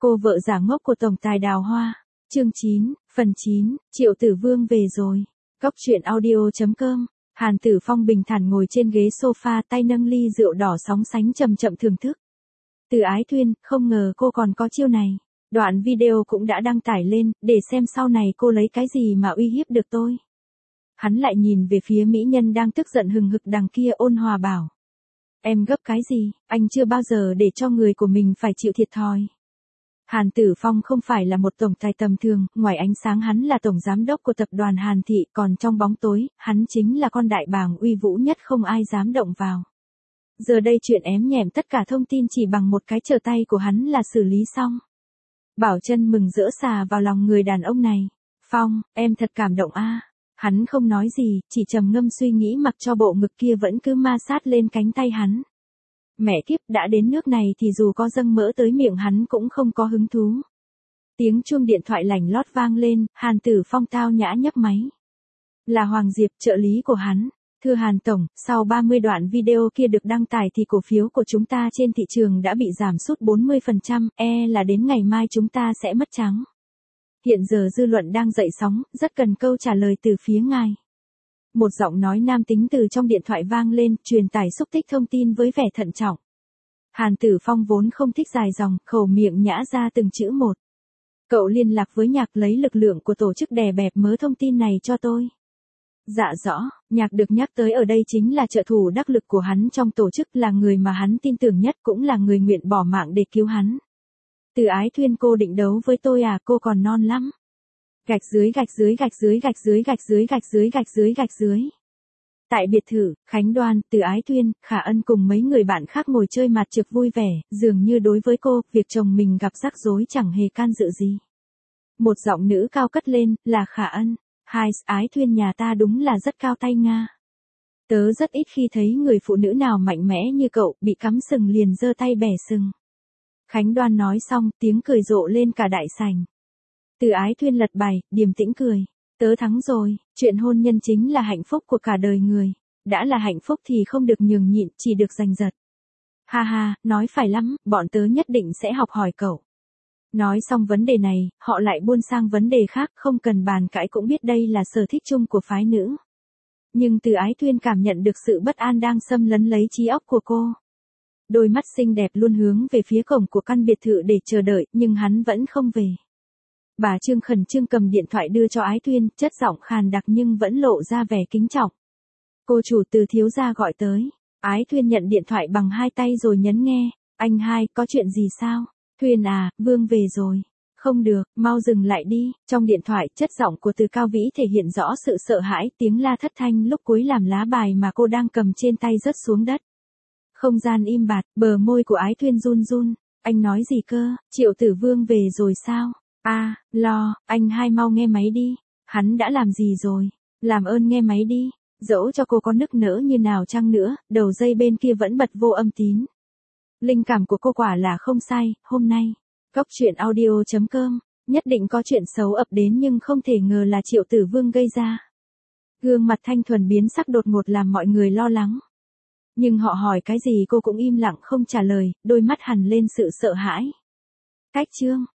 Cô vợ giả ngốc của tổng tài Đào Hoa. Chương 9, phần 9, Triệu Tử Vương về rồi. Góc truyện audio.com. Hàn Tử Phong bình thản ngồi trên ghế sofa, tay nâng ly rượu đỏ sóng sánh chậm chậm thưởng thức. Từ Ái Thuyên, không ngờ cô còn có chiêu này. Đoạn video cũng đã đăng tải lên, để xem sau này cô lấy cái gì mà uy hiếp được tôi. Hắn lại nhìn về phía mỹ nhân đang tức giận hừng hực đằng kia, ôn hòa bảo. Em gấp cái gì, anh chưa bao giờ để cho người của mình phải chịu thiệt thòi. Hàn Tử Phong không phải là một tổng tài tầm thường, ngoài ánh sáng hắn là tổng giám đốc của tập đoàn Hàn Thị, còn trong bóng tối, hắn chính là con đại bàng uy vũ nhất không ai dám động vào. Giờ đây chuyện ém nhẹm tất cả thông tin chỉ bằng một cái trở tay của hắn là xử lý xong. Bảo Chân mừng rỡ xà vào lòng người đàn ông này. Phong, em thật cảm động a. Hắn không nói gì, chỉ trầm ngâm suy nghĩ mặc cho bộ ngực kia vẫn cứ ma sát lên cánh tay hắn. Mẹ kiếp, đã đến nước này thì dù có dâng mỡ tới miệng hắn cũng không có hứng thú. Tiếng chuông điện thoại lảnh lót vang lên, Hàn Tử Phong tao nhã nhấc máy. Là Hoàng Diệp, trợ lý của hắn. Thưa Hàn Tổng, sau 30 đoạn video kia được đăng tải thì cổ phiếu của chúng ta trên thị trường đã bị giảm sút 40%, là đến ngày mai chúng ta sẽ mất trắng. Hiện giờ dư luận đang dậy sóng, rất cần câu trả lời từ phía ngài. Một giọng nói nam tính từ trong điện thoại vang lên, truyền tải xúc tích thông tin với vẻ thận trọng. Hàn Tử Phong vốn không thích dài dòng, khẩu miệng nhã ra từng chữ một. Cậu liên lạc với Nhạc lấy lực lượng của tổ chức đè bẹp mớ thông tin này cho tôi. Dạ rõ, Nhạc được nhắc tới ở đây chính là trợ thủ đắc lực của hắn trong tổ chức, là người mà hắn tin tưởng nhất, cũng là người nguyện bỏ mạng để cứu hắn. Từ Ái Thuyên, cô định đấu với tôi à, cô còn non lắm. Gạch dưới gạch dưới gạch dưới gạch dưới gạch dưới gạch dưới gạch dưới gạch dưới. Tại biệt thự, Khánh Đoan, Từ Ái Thuyên, Khả Ân cùng mấy người bạn khác ngồi chơi mặt trược vui vẻ, dường như đối với cô, việc chồng mình gặp rắc rối chẳng hề can dự gì. Một giọng nữ cao cất lên, là Khả Ân. Hai, Ái Thuyên nhà ta đúng là rất cao tay Nga. Tớ rất ít khi thấy người phụ nữ nào mạnh mẽ như cậu, bị cắm sừng liền giơ tay bẻ sừng. Khánh Đoan nói xong, tiếng cười rộ lên cả đại sảnh. Từ Ái Thuyên lật bài, điềm tĩnh cười. Tớ thắng rồi, chuyện hôn nhân chính là hạnh phúc của cả đời người. Đã là hạnh phúc thì không được nhường nhịn, chỉ được giành giật. Ha ha, nói phải lắm, bọn tớ nhất định sẽ học hỏi cậu. Nói xong vấn đề này, họ lại buôn sang vấn đề khác, không cần bàn cãi cũng biết đây là sở thích chung của phái nữ. Nhưng Từ Ái Thuyên cảm nhận được sự bất an đang xâm lấn lấy trí óc của cô. Đôi mắt xinh đẹp luôn hướng về phía cổng của căn biệt thự để chờ đợi, nhưng hắn vẫn không về. Bà Trương khẩn trương cầm điện thoại đưa cho Ái Thuyên, chất giọng khàn đặc nhưng vẫn lộ ra vẻ kính trọng. Cô chủ, Từ thiếu gia gọi tới. Ái Thuyên nhận điện thoại bằng hai tay rồi nhấn nghe. Anh hai, có chuyện gì sao? Thuyên à, Vương về rồi. Không được, mau dừng lại đi. Trong điện thoại, chất giọng của Từ Cao Vĩ thể hiện rõ sự sợ hãi, tiếng la thất thanh lúc cuối làm lá bài mà cô đang cầm trên tay rớt xuống đất. Không gian im bặt, bờ môi của Ái Thuyên run run. Anh nói gì cơ? Triệu Tử Vương về rồi sao? Lo, anh hai mau nghe máy đi. Hắn đã làm gì rồi? Làm ơn nghe máy đi. Dẫu cho cô có nức nở như nào chăng nữa, đầu dây bên kia vẫn bật vô âm tín. Linh cảm của cô quả là không sai, hôm nay. Góc truyện audio.com, nhất định có chuyện xấu ập đến nhưng không thể ngờ là Triệu Tử Vương gây ra. Gương mặt thanh thuần biến sắc đột ngột làm mọi người lo lắng. Nhưng họ hỏi cái gì cô cũng im lặng không trả lời, đôi mắt hằn lên sự sợ hãi. Cách chương.